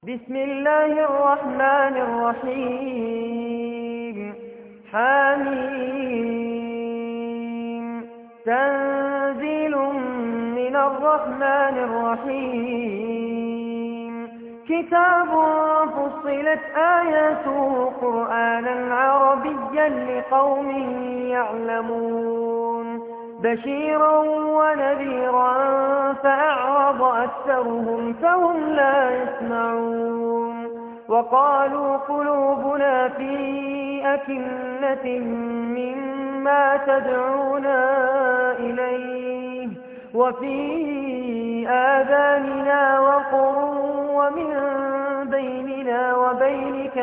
بسم الله الرحمن الرحيم حميم تنزيل من الرحمن الرحيم كتاب فصلت آياته قرآنا عربيا لقوم يعلمون بشيرا ونذيرا فأعرض أكثرهم فهم لا يسمعون وقالوا قلوبنا في أكنة مما تدعونا إليه وفي آذاننا وقر ومن بيننا وبينك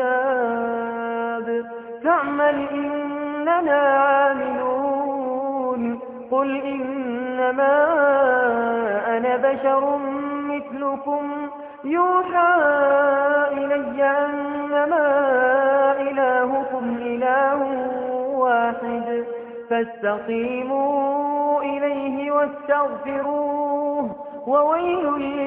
حجاب فاعمل إننا عاملون قل إنما أنا بشر مثلكم يوحى إلي أنما إلهكم إله واحد فاستقيموا إليه واستغفروه وويل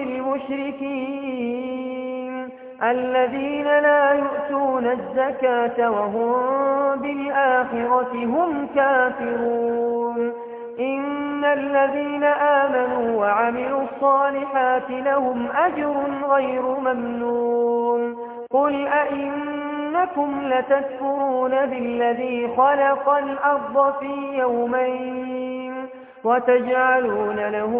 للمشركين الذين لا يؤتون الزكاة وهم بالآخرة هم كافرون إن الذين آمنوا وعملوا الصالحات لهم أجر غير ممنون قل أئنكم لتكفرون بالذي خلق الأرض في يومين وتجعلون له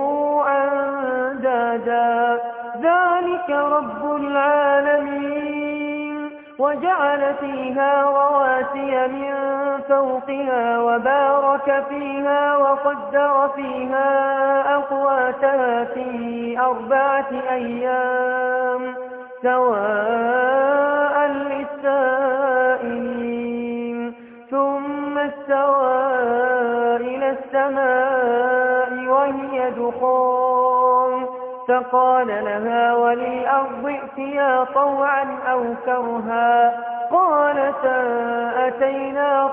أندادا ذلك رب العالمين وجعل فيها رواسي من فوقها وبارك فيها وقدر فيها أقواتها في 4 أيام سواء للسائلين ثم استوى إلى السماء وهي دخان فقال لها وللأرض ائتيا طوعا أو كرها قالتا أتينا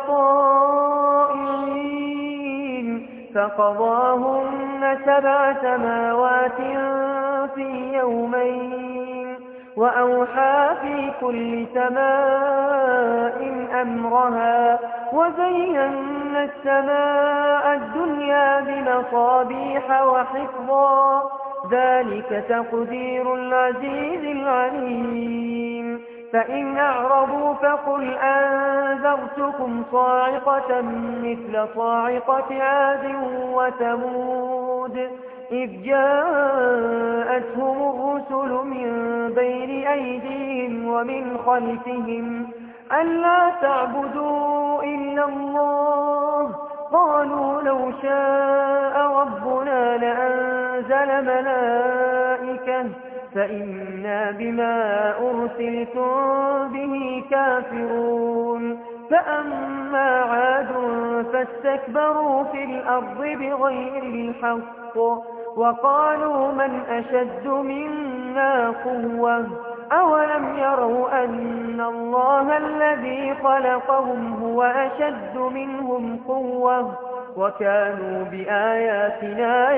طائعين فقضاهن 7 سماوات في يومين وأوحى في كل سماء أمرها وزينا السماء الدنيا بمصابيح وحفظا ذلك تقدير العزيز العليم فإن أعرضوا فقل أنذرتكم صاعقة مثل صاعقة عاد وثمود إذ جاءتهم الرسل من بين أيديهم ومن خلفهم ألا تعبدوا إلا الله قالوا لو شاء ربنا لأنزل ملائكة فإنا بما أرسلتم به كافرون فأما عاد فاستكبروا في الأرض بغير الحق وقالوا من أشد منا قوة أولم يروا أن الله الذي خلقهم هو أشد منهم قوة وكانوا بآياتنا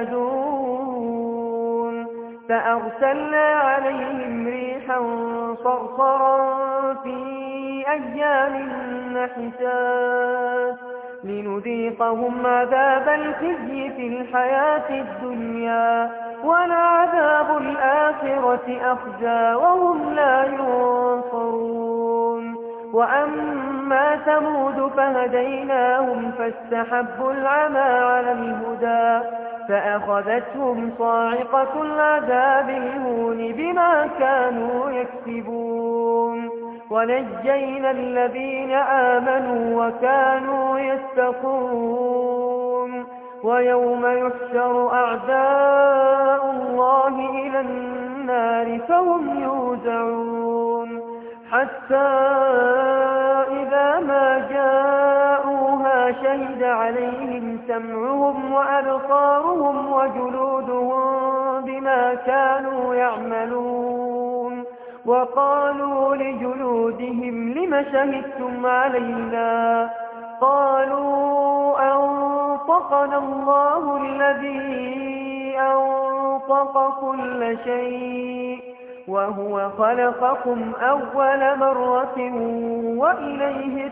يجحدون فأرسلنا عليهم ريحا صرصرا في أيام نحسات لنذيقهم عذاب الخزي في الحياة الدنيا ولعذاب الآخرة أخزى وهم لا ينصرون وأما ثمود فهديناهم فاستحبوا العمى على الهدى فأخذتهم صاعقة العذاب الهون بما كانوا يكسبون ونجينا الذين آمنوا وكانوا يتقون ويوم يحشر أعداء الله إلى النار فهم يوزعون حتى إذا ما جاءوها شهد عليهم سمعهم وأبصارهم وجلودهم بما كانوا يعملون وقالوا لجلودهم لم شهدتم علينا قالوا أنطقنا الله الذي أنطق كل شيء وهو خلقكم أول مرة وإليه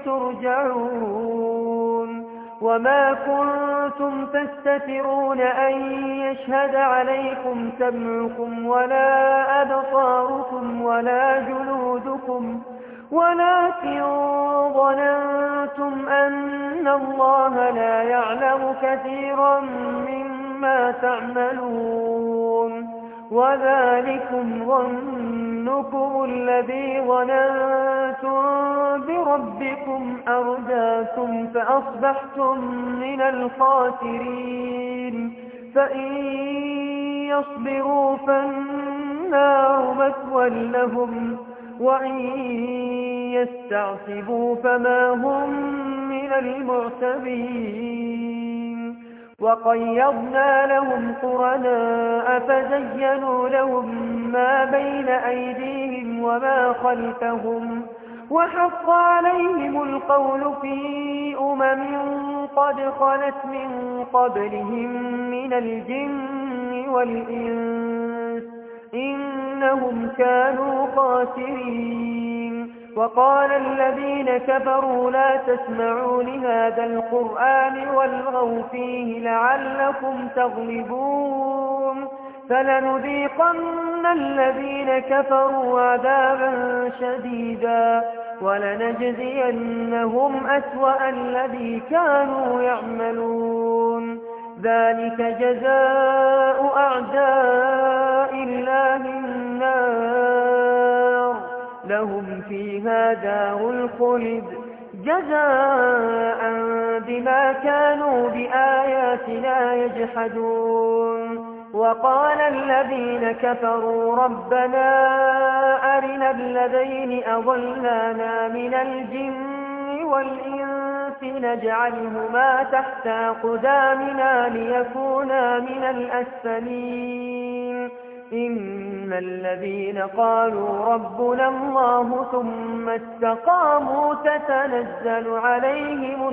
ترجعون وما كنتم تستترون أن يشهد عليكم سمعكم ولا أبصاركم ولا جلودكم ولكن ظننتم أن الله لا يعلم كثيرا مما تعملون وذلكم ظنكم الذي ظننتم بربكم أرداكم فأصبحتم من الخاسرين فإن يصبروا فالنار مثوى لهم وإن يستعصبوا فما هم من المعتبين وقيضنا لهم قرناء فزينوا لهم ما بين أيديهم وما خلفهم وحق عليهم القول في قد خلت من قبلهم من الجن والإنس إنهم كانوا خاسرين وقال الذين كفروا لا تسمعوا لهذا القرآن والغوا فيه لعلكم تغلبون فلنذيقن الذين كفروا عذابا شديدا ولنجزينهم أسوأ الذي كانوا يعملون ذلك جزاء أعداء الله النار لهم فيها دار الخلد جزاء بما كانوا بآياتنا يجحدون وقال الذين كفروا ربنا أرنا الذين أضلانا من الجن والإنس نجعلهما تحت أقدامنا ليكونا من الأسفلين إن الذين قالوا ربنا الله ثم استقاموا تتنزل عليهم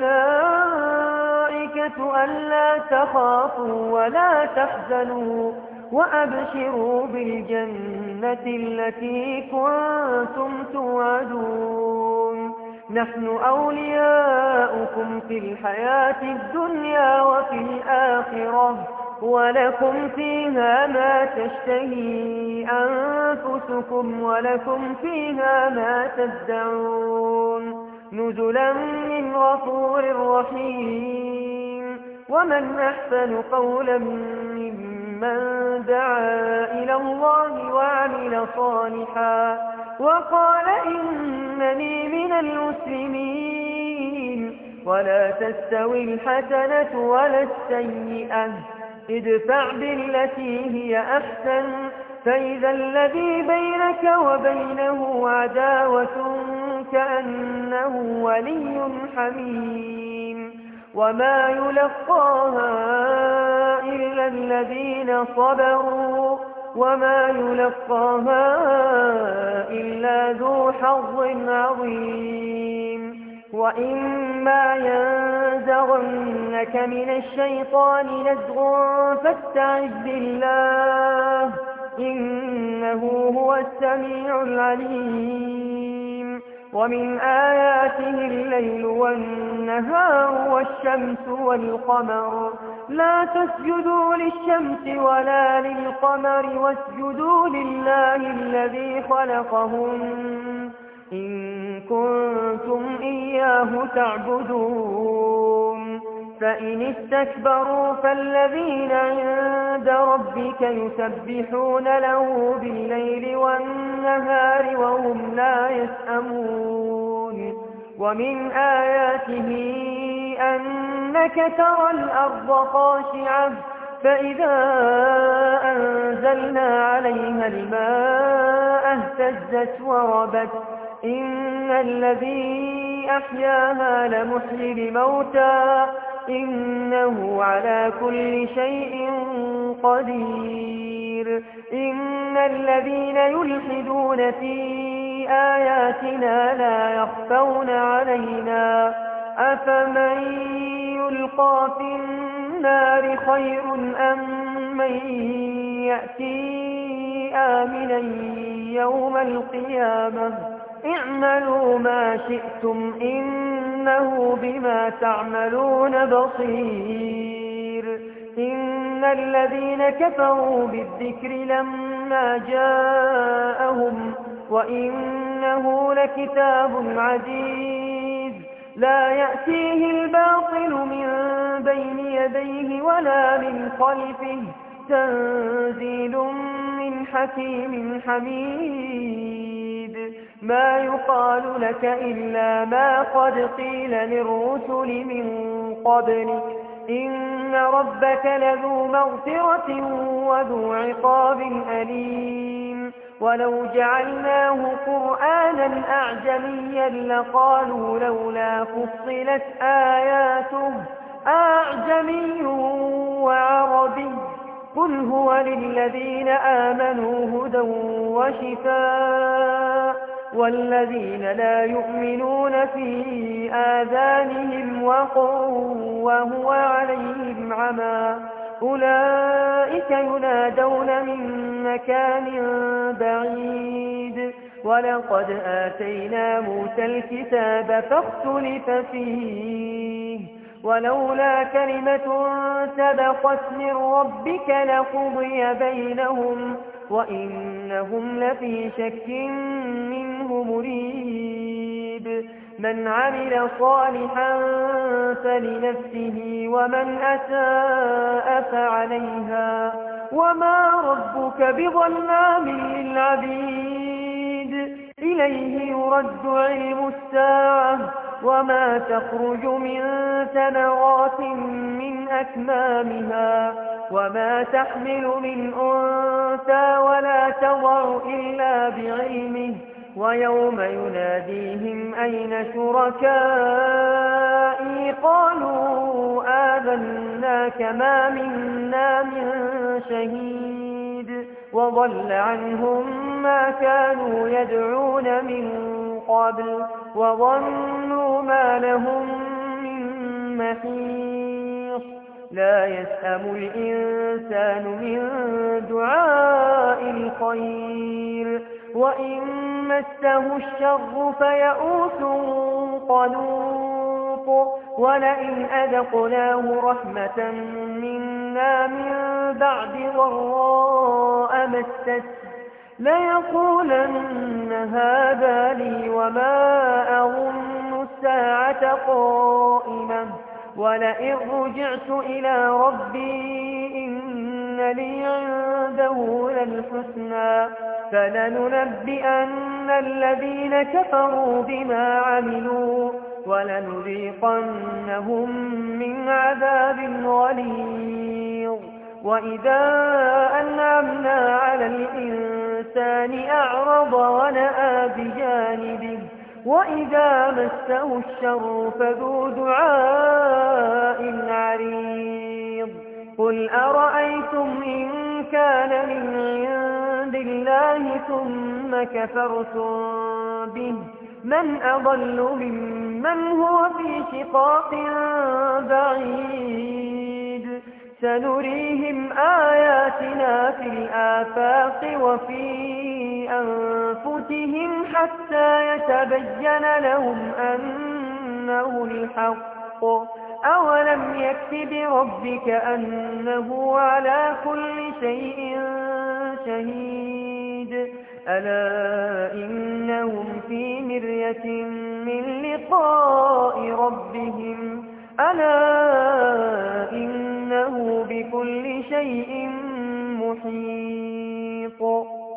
الملائكة ألا تخافوا ولا تحزنوا وأبشروا بالجنة التي كنتم توعدون نحن أولياؤكم في الحياة الدنيا وفي الآخرة ولكم فيها ما تشتهي أنفسكم ولكم فيها ما تدعون نزلا من غفور رحيم ومن أحسن قولا ممن دعا إلى الله وعمل صالحا وقال إنني من المسلمين ولا تستوي الحسنة ولا السيئة ادفع بالتي هي أحسن فإذا الذي بينك وبينه عداوة كأنه ولي حميم وما يلقاها إلا الذين صبروا وما يلقاها إلا ذو حظ عظيم وإما ينزغنك من الشيطان نزغ فاستعذ بالله إنه هو السميع العليم ومن آياته الليل والنهار والشمس والقمر لا تسجدوا للشمس ولا للقمر واسجدوا لله الذي خلقهن إن كنتم إياه تعبدون فإن استكبروا فالذين عند ربك يسبحون له بالليل والنهار وهم لا يسأمون ومن آياته أنك ترى الأرض خاشعة فإذا أنزلنا عليها الماء اهتزت وربت إن الذي أحياها لمحيي الموتى إنه على كل شيء قدير إن الذين يلحدون في آياتنا لا يخفون علينا أفمن يلقى في النار خير أم من يأتي آمنا يوم القيامة اعملوا ما شئتم إنه بما تعملون بصير. إن الذين كفروا بالذكر لما جاءهم وإنه لكتاب عزيز لا يأتيه الباطل من بين يديه ولا من خلفه تنزيل من حكيم حميد. ما يقال لك إلا ما قد قيل للرسل من قبلك إن ربك لذو مغفرة وذو عقاب أليم. ولو جعلناه قرآنا أعجميا لقالوا لولا فصلت آياته أعجمي وعربي قل هو للذين آمنوا هدى وشفاء والذين لا يؤمنون في آذانهم وقر وهو عليهم عمى أولئك ينادون من مكان بعيد. ولقد آتينا موسى الكتاب فاختلف فيه ولولا كلمة سبقت من ربك لقضي بينهم وإنهم لفي شك منه مريب. من عمل صالحا فلنفسه ومن أساء فعليها وما ربك بظلام للعبيد. إليه يرد علم الساعة وما تخرج من ثمرات من أكمامها وما تحمل من أنثى ولا تضع إلا بعلمه ويوم يناديهم أين شركائي قالوا آذناك ما منا من شهيد وضل عنهم ما كانوا يدعون من قبل وظنوا ما لهم من محيص. لا يسأم الإنسان من دعاء الخير وإن مسه الشر فيئوس قنوط. ولئن أذقناه رحمة منا من بعد ضراء مسته ليقولن هذا لي وما أظن الساعة قائمة ولئن رجعت إلى ربي إن لي عنده للحسنى فلننبئن الذين كفروا بما عملوا ولنذيقنهم من عذاب غليظ. وإذا أنعمنا على الإنسان أعرض ونأى بجانبه وإذا مسه الشر فذو دعاء عريض. قل أرأيتم إن كان من عند الله ثم كفرتم به من أضل ممن هو في شقاق بعيد. سنريهم آياتنا في الآفاق وفي أنفسهم حتى يتبين لهم أنه الحق. أولم يكف بربك أنه على كل شيء شهيد. ألا إنهم في مرية من لقاء ربهم ألا إنه بكل شيء محيط.